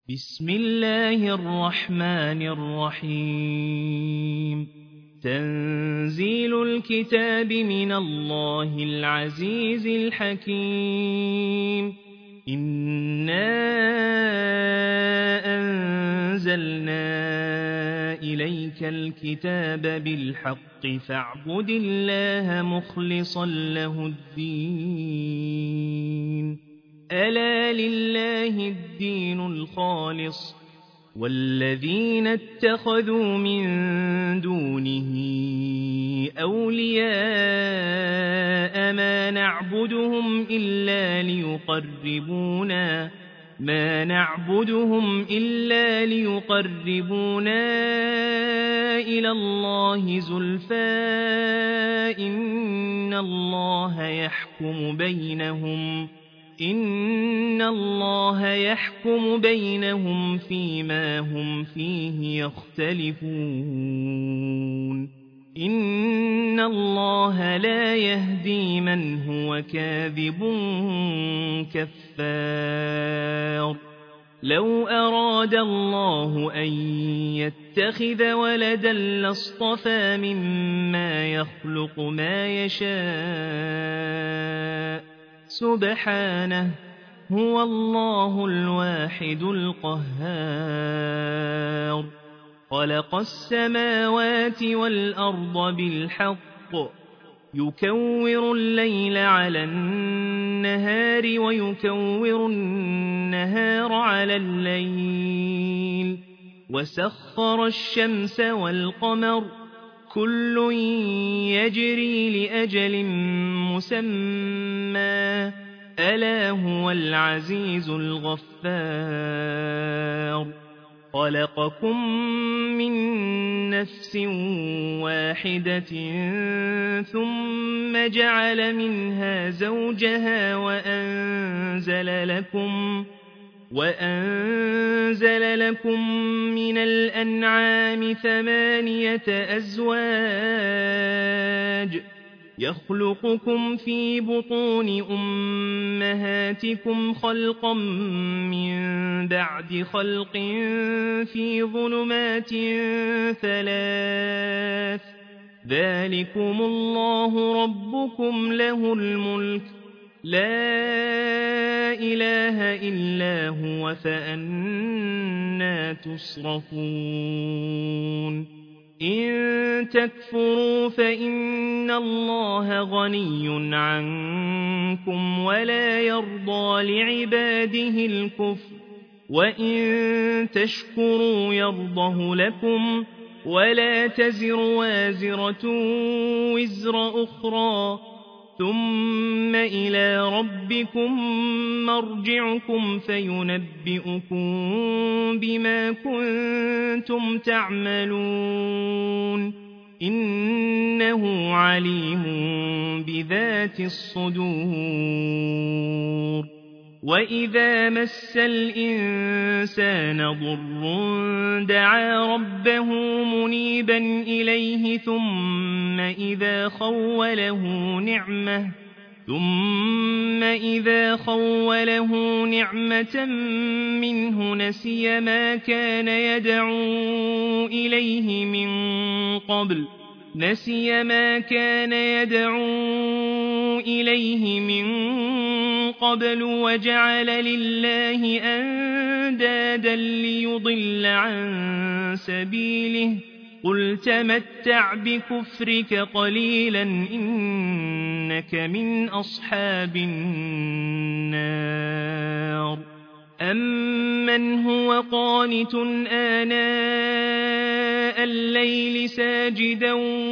بسم الله الرحمن الرحيم تنزيل الكتاب من الله العزيز الحكيم إنا أنزلنا إليك الكتاب بالحق فاعبد الله مخلصا له الدين ألا لله الدين الخالص والذين اتخذوا من دونه أولياء ما نعبدهم إلا ليقربونا إلى الله زلفى إن الله يحكم بينهم فيما هم فيه يختلفون إن الله لا يهدي من هو كاذب كفار لو أراد الله أن يتخذ ولدا لاصطفى مما يخلق ما يشاء سبحانه هو الله الواحد القهار خلق السماوات والأرض بالحق يكور الليل على النهار ويكور النهار على الليل وسخر الشمس والقمر كل يجري لأجل مسمى ألا هو العزيز الغفار خلقكم من نفس واحدة ثم جعل منها زوجها وأنزل لكم من الأنعام 8 أزواج يخلقكم في بطون أمهاتكم خلقا من بعد خلق في ظلمات 3 ذلكم الله ربكم له الملك لا إله إلا هو فأنى تصرفون إن تكفروا فإن الله غني عنكم ولا يرضى لعباده الكفر وإن تشكروا يرضه لكم ولا تزر وازرة وزر أخرى ثم إلى ربكم مرجعكم فينبئكم بما كنتم تعملون إنه عليم بذات الصدور وإذا مس الإنسان ضر دعا ربه منيبا إليه ثم إذا خوله نعمة منه نسي ما كان يدعو إليه من قبل وجعل لله أندادا ليضل عن سبيله قل تمتع بكفرك قليلا إنك من أصحاب النار أمن هو قانت آناء الليل ساجدا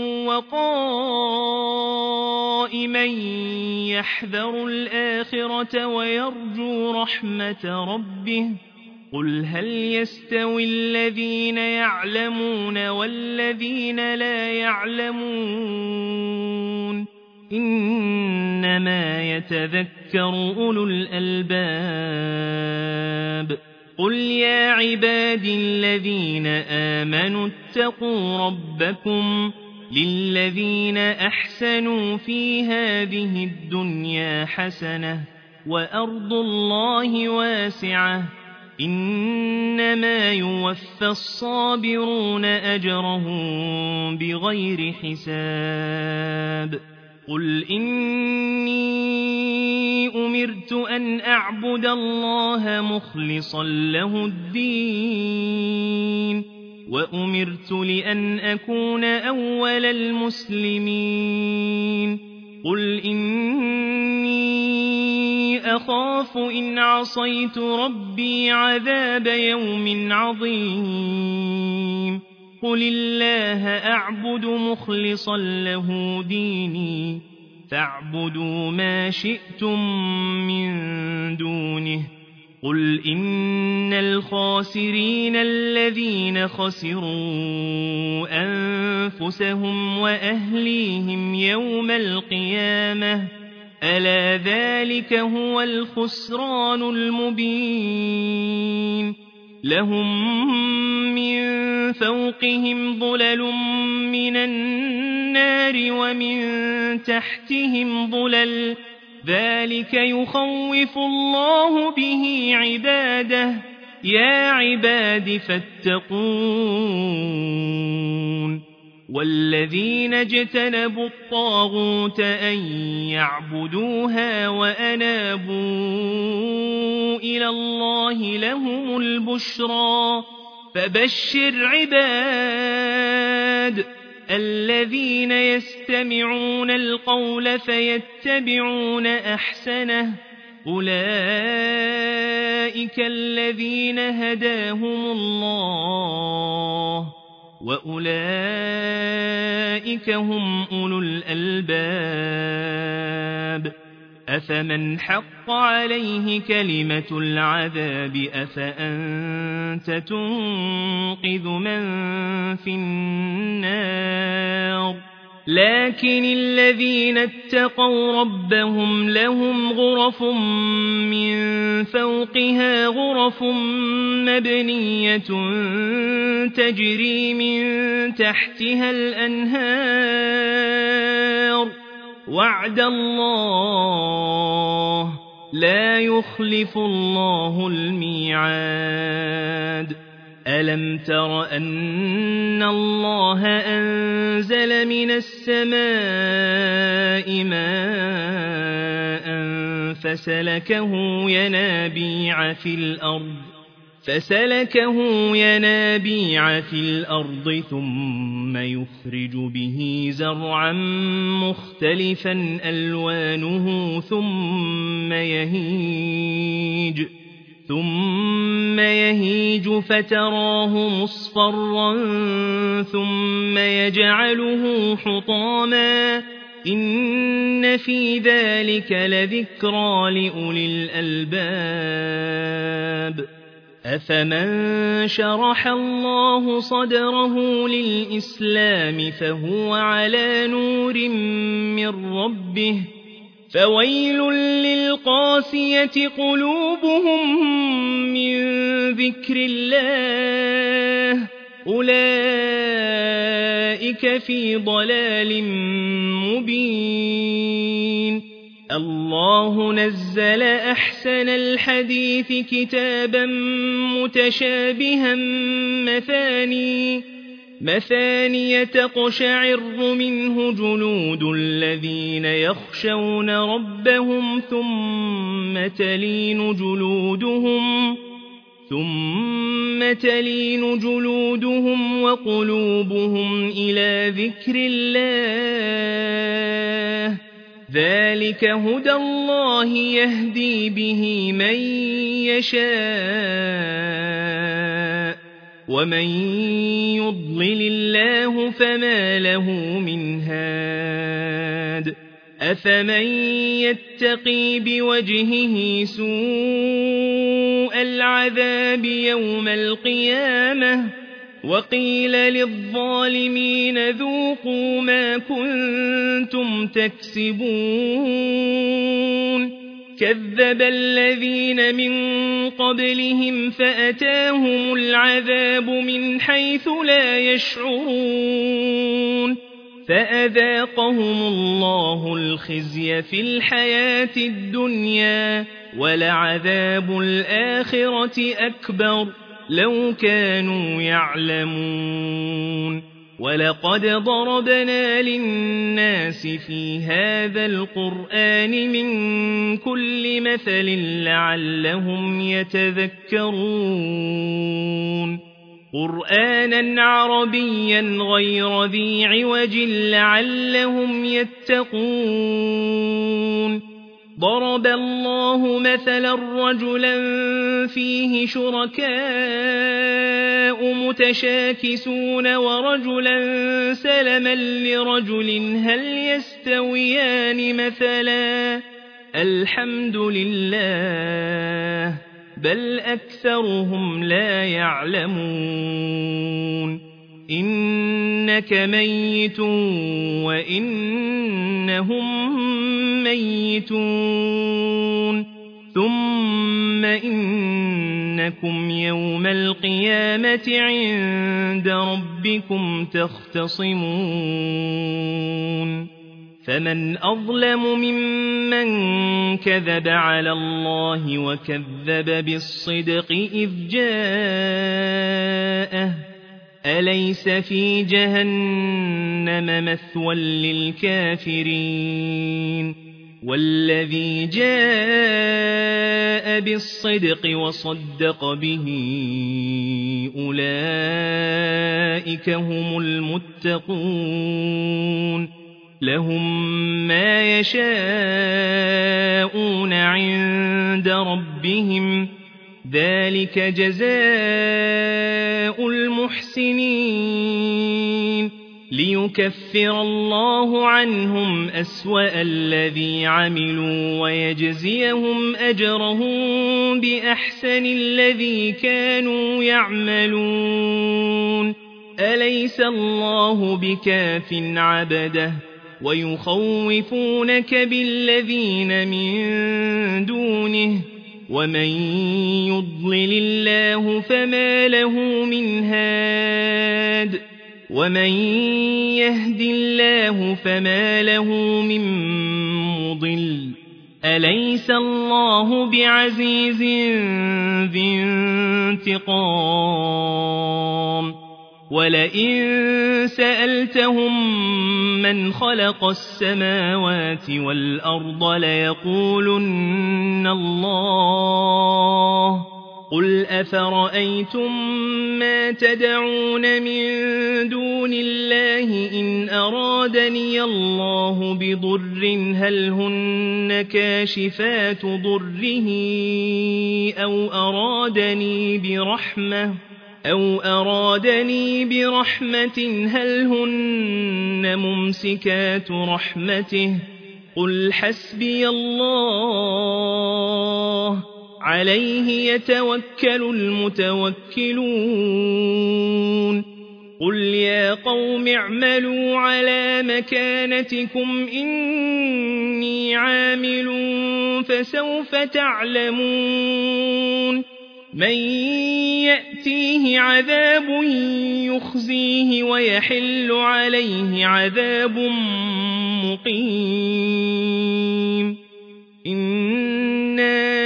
وقائما يحذر الآخرة ويرجو رحمة ربه قل هل يستوي الذين يعلمون والذين لا يعلمون إنما يتذكر أولو الألباب قل يا عبادي الذين آمنوا اتقوا ربكم للذين أحسنوا في هذه الدنيا حسنة وأرض الله واسعة إنما يوفى الصابرون أجرهم بغير حساب قل إني أمرت أن أعبد الله مخلصا له الدين وأمرت لأن أكون أول المسلمين قل إني أخاف إن عصيت ربي عذاب يوم عظيم قل الله أعبد مخلصا له ديني فاعبدوا ما شئتم من دونه قل إن الخاسرين الذين خسروا أنفسهم وأهليهم يوم القيامة ألا ذلك هو الخسران المبين لهم من فوقهم ظلل من النار ومن تحتهم ظلل ذلك يخوف الله به عباده يا عباد فاتقون والذين اجتنبوا الطاغوت أن يعبدوها وأنابوا إلى الله لهم البشرى فبشر عباد الذين يستمعون القول فيتبعون أحسنه أولئك الذين هداهم الله وأولئك هم أولو الألباب أفمن حق عليه كلمة العذاب أفأنت تنقذ من في النار لكن الذين اتقوا ربهم لهم غرف من فوقها غرف مبنية تجري من تحتها الأنهار وعد الله لا يخلف الله الميعاد ألم تر أن الله أنزل من السماء ماء فسلكه ينابيع في الأرض ثم يخرج به زرعا مختلفا ألوانه ثم يهيج فتراه مصفرا ثم يجعله حطاما إن في ذلك لذكرى لأولي الألباب أفمن شرح الله صدره للإسلام فهو على نور من ربه فويل للقاسية قلوبهم من ذكر الله أولئك في ضلال مبين الله نزل أحسن الحديث كتابا متشابها مثاني تقشعر منه جلود الذين يخشون ربهم ثم تلين جلودهم وقلوبهم إلى ذكر الله ذلك هدى الله يهدي به من يشاء ومن يضلل الله فما له من هاد أفمن يتقي بوجهه سوء العذاب يوم القيامة وقيل للظالمين ذوقوا ما كنتم تكسبون كذب الذين من قبلهم فأتاهم العذاب من حيث لا يشعرون فأذاقهم الله الخزي في الحياة الدنيا ولعذاب الآخرة أكبر لو كانوا يعلمون ولقد ضربنا للناس في هذا القرآن من كل مثل لعلهم يتذكرون قرآنا عربيا غير ذي عوج لعلهم يتقون ضرب الله مثلا رجلا فيه شركاء متشاكسون ورجلا سلما لرجل هل يستويان مثلا الحمد لله بل أكثرهم لا يعلمون إنك ميت وإنهم ميتون ثم إنكم يوم القيامة عند ربكم تختصمون فمن أظلم ممن كذب على الله وكذب بالصدق إذ جاءه أليس في جهنم مثوى للكافرين والذي جاء بالصدق وصدق به أولئك هم المتقون لهم ما يشاءون عند ربهم ذلك جزاء المحسنين ليكفر الله عنهم أسوأ الذي عملوا ويجزيهم أجرهم بأحسن الذي كانوا يعملون أليس الله بكاف عبده ويخوفونك بالذين من دونه ومن يضلل الله فما له من هاد ومن يهد الله فما له من مضل أليس الله بعزيز ذي انتقام ولئن سألتهم من خلق السماوات والأرض ليقولن الله قل أفرأيتم ما تدعون من دون الله إن أرادني الله بضر هل هن كاشفات ضره أو أرادني برحمة هل هن ممسكات رحمته قل حسبي الله عليه يتوكل المتوكلون قل يا قوم اعملوا على مكانتكم إني عامل فسوف تعلمون من يأتيه عذاب يخزيه ويحل عليه عذاب مقيم إنا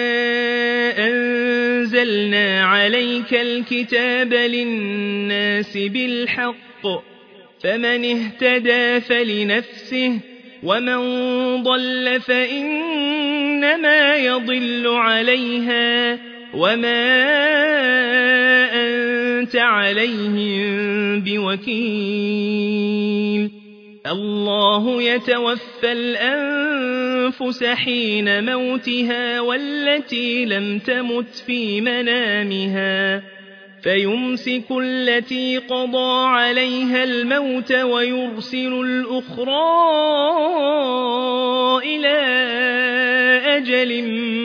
أنزلنا عليك الكتاب للناس بالحق فمن اهتدى فلنفسه ومن ضل فإنما يضل عليها وما أنت عليهم بوكيل الله يتوفى الأنفس حين موتها والتي لم تمت في منامها فيمسك التي قضى عليها الموت ويرسل الأخرى إلى أجل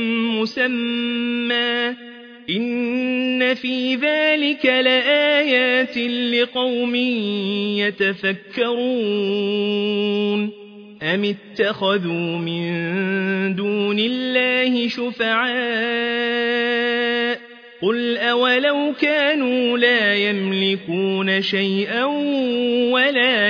مسمى إن في ذلك لآيات لقوم يتفكرون أم اتخذوا من دون الله شفعاء قل أولو كانوا لا يملكون شيئا ولا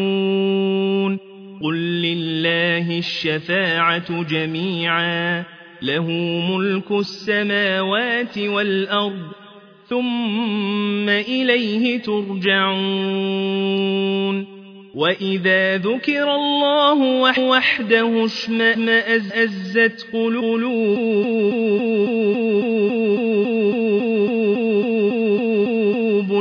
يعقلون قل لله الشفاعة جميعا له ملك السماوات والأرض ثم إليه ترجعون وإذا ذكر الله وحده اشمأزت قلوب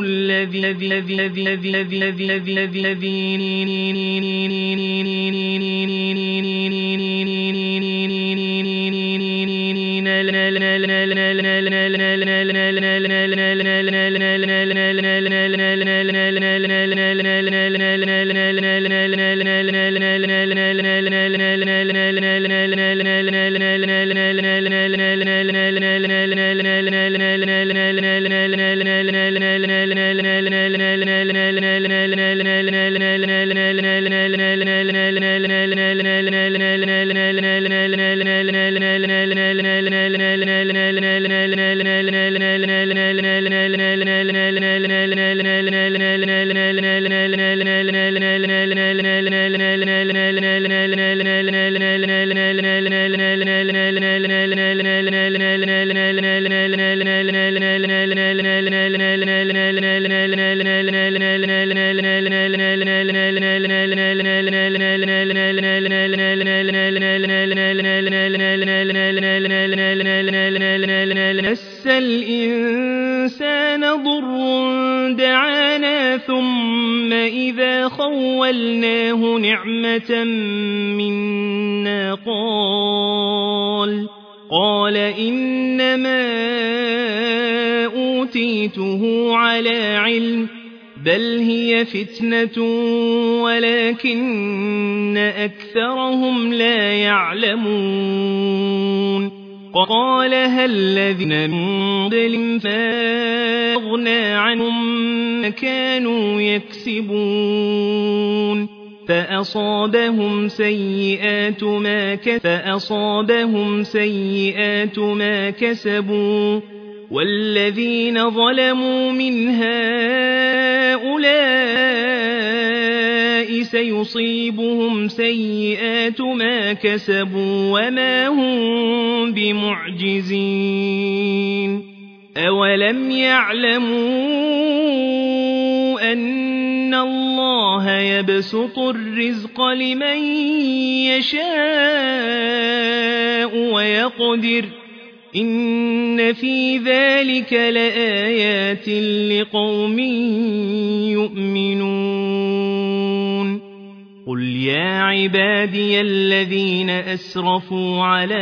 مس الإنسان ضر دعانا ثم إذا خولناه نعمة منا قال إنما أوتيته على علم بل هي فتنة ولكن أكثرهم لا يعلمون قال هل الذين من قبلهم فأغنى عنهم ما كانوا يكسبون فأصابهم سيئات ما كسبوا والذين ظلموا من هؤلاء سيصيبهم سيئات ما كسبوا وما هم بمعجزين أولم يعلموا أن الله يبسط الرزق لمن يشاء ويقدر إن في ذلك لآيات لقوم يؤمنون قل يا عبادي الذين أسرفوا على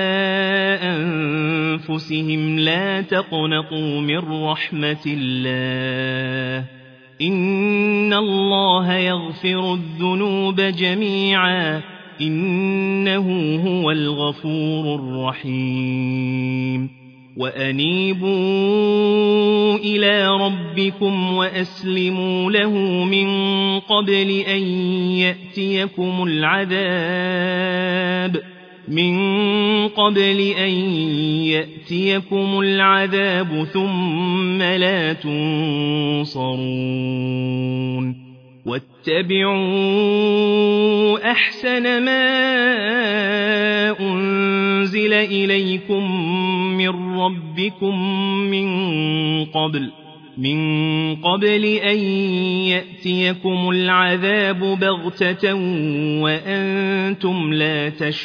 أنفسهم لا تقنطوا من رحمة الله إن الله يغفر الذنوب جميعا إنه هو الغفور الرحيم وأنيبوا إلى ربكم وأسلموا له من قبل أن يأتيكم العذاب ثم لا تنصرون واتبعوا أحسن ما أنزل إليكم من ربكم من قبل أن يأتيكم العذاب بغتة وأنتم لا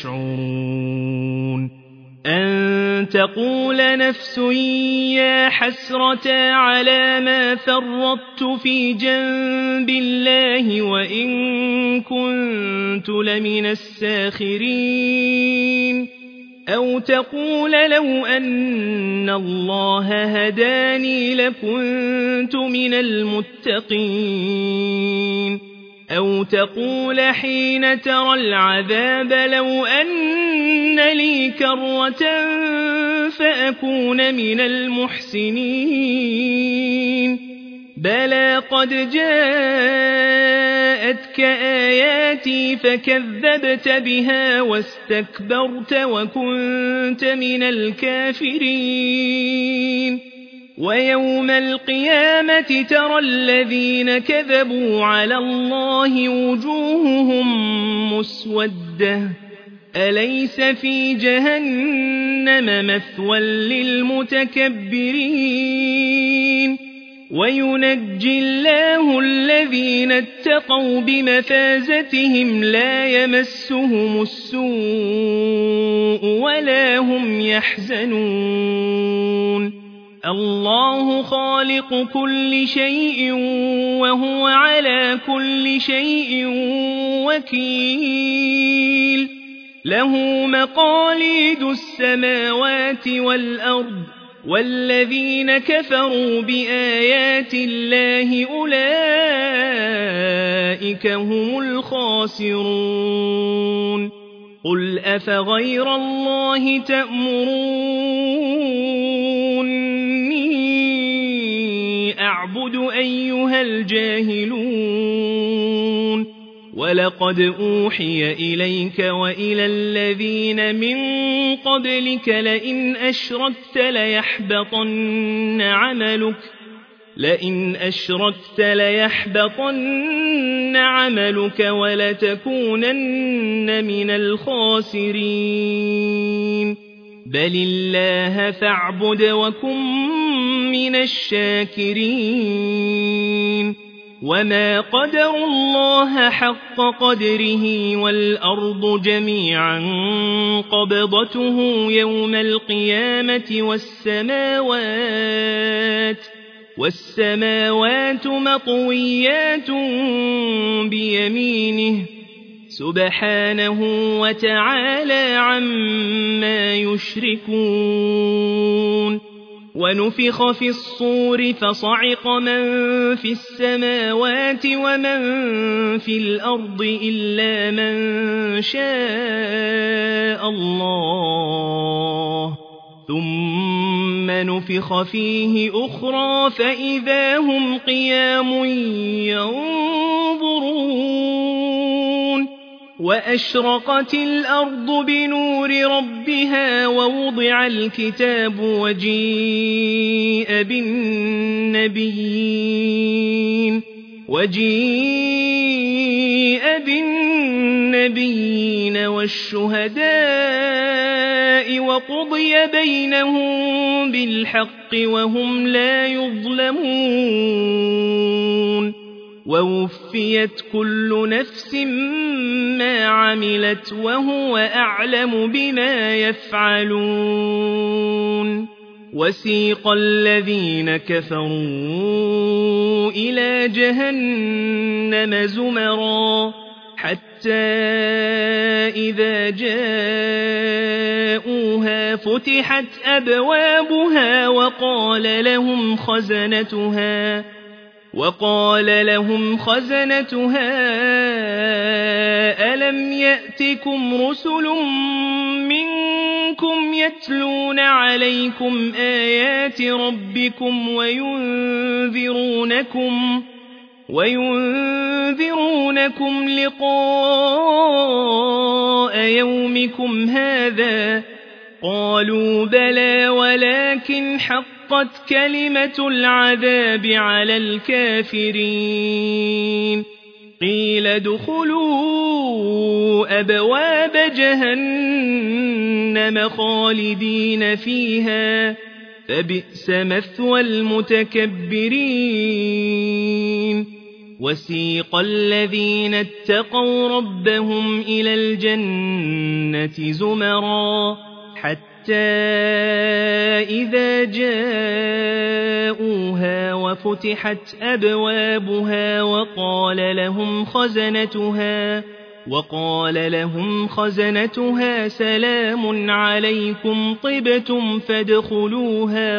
تشعرون أن تقول نفس يا حسرة على ما فرطت في جنب الله وإن كنت لمن الساخرين أو تقول لو أن الله هداني لكنت من المتقين أو تقول حين ترى العذاب لو أن لي كرة فأكون من المحسنين بلى قد جاءتك آياتي فكذبت بها واستكبرت وكنت من الكافرين ويوم القيامة ترى الذين كذبوا على الله وجوههم مسودة أليس في جهنم مثوى للمتكبرين وينجي الله الذين اتقوا بمفازتهم لا يمسهم السوء ولا هم يحزنون الله خالق كل شيء وهو على كل شيء وكيل له مقاليد السماوات والأرض والذين كفروا بآيات الله أولئك هم الخاسرون قل أفغير الله تأمروني أعبد أيها الجاهلون ولقد أوحي إليك وإلى الذين من قبلك لئن أشركت ليحبطن عملك ولتكونن من الخاسرين بل الله فاعبد وكن من الشاكرين وما قدروا الله حق قدره والأرض جميعا قبضته يوم القيامة والسماوات مطويات بيمينه سبحانه وتعالى عما يشركون ونفخ في الصور فصعق من في السماوات ومن في الأرض إلا من شاء الله ثم نفخ فيه أخرى فإذا هم قيام ينظرون وأشرقت الأرض بنور ربها ووضع الكتاب وجيء بالنبيين والشهداء وقضي بينهم بالحق وهم لا يظلمون ووفيت كل نفس ما عملت وهو أعلم بما يفعلون وسيق الذين كفروا إلى جهنم زمرا حتى إذا جاءوها فتحت أبوابها وقال لهم خزنتها ألم يأتكم رسل منكم يتلون عليكم آيات ربكم وينذرونكم لقاء يومكم هذا قالوا بلى ولكن حقت كلمة العذاب على الكافرين قيل ادخلوا أبواب جهنم خالدين فيها فبئس مثوى المتكبرين وسيق الذين اتقوا ربهم إلى الجنة زمرا حتى إذا جاءوها وفتحت أبوابها وقال لهم خزنتها سلام عليكم طبتم فادخلوها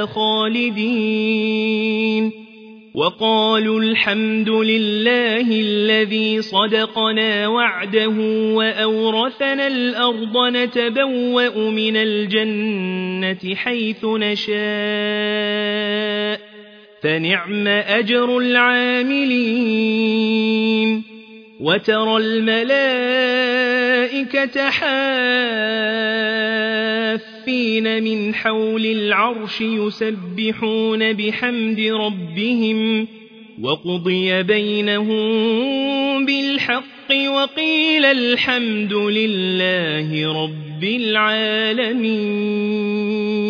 خالدين وقالوا الحمد لله الذي صدقنا وعده وأورثنا الأرض نتبوأ من الجنة حيث نشاء فنعم أجر العاملين وترى الملائكة حافين من حول العرش يسبحون بحمد ربهم وقضي بينهم بالحق وقيل الحمد لله رب العالمين.